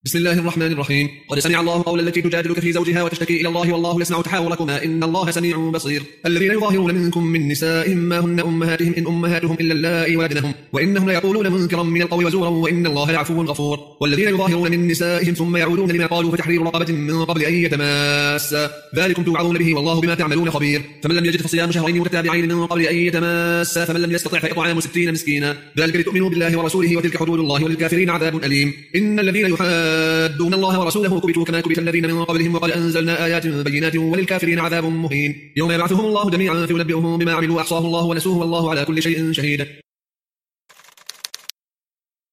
بسم الله الرحمن الرحيم. قد سمع الله قول التي تجادلك في زوجها وتشتكي إلى الله والله يسمع تحاوركما إن الله سميع بصير. الذين يظاهرون منكم من نسائهم ما هن أمهاتهم إن أمهاتهم إلا اللائي ولدنهم وإنهم ليقولون منكرا من القول وزورا وإن الله لعفو غفور. والذين يظاهرون من نسائهم ثم يعودون لما قالوا فتحرير رقبة من قبل أن يتماسا ذلكم توعظون به والله بما تعملون خبير. فمن لم يجد فصيام شهرين متتابعين من قبل أن يتماسا فمن لم يستطع فإطعام 60 مسكينا ذلك لتؤمنوا بالله ورسوله وتلك حدود الله وللكافرين عذاب أليم. إن الذين يحادون الله ورسوله كبتوا كما كبت الذين من قبلهم وقد أنزلنا آيات بينات وللكافرين عذاب مهين. يوم يبعثهم الله جميعا فينبئهم بما عملوا أحصاه الله ونسوه والله على كل شيء شهيد.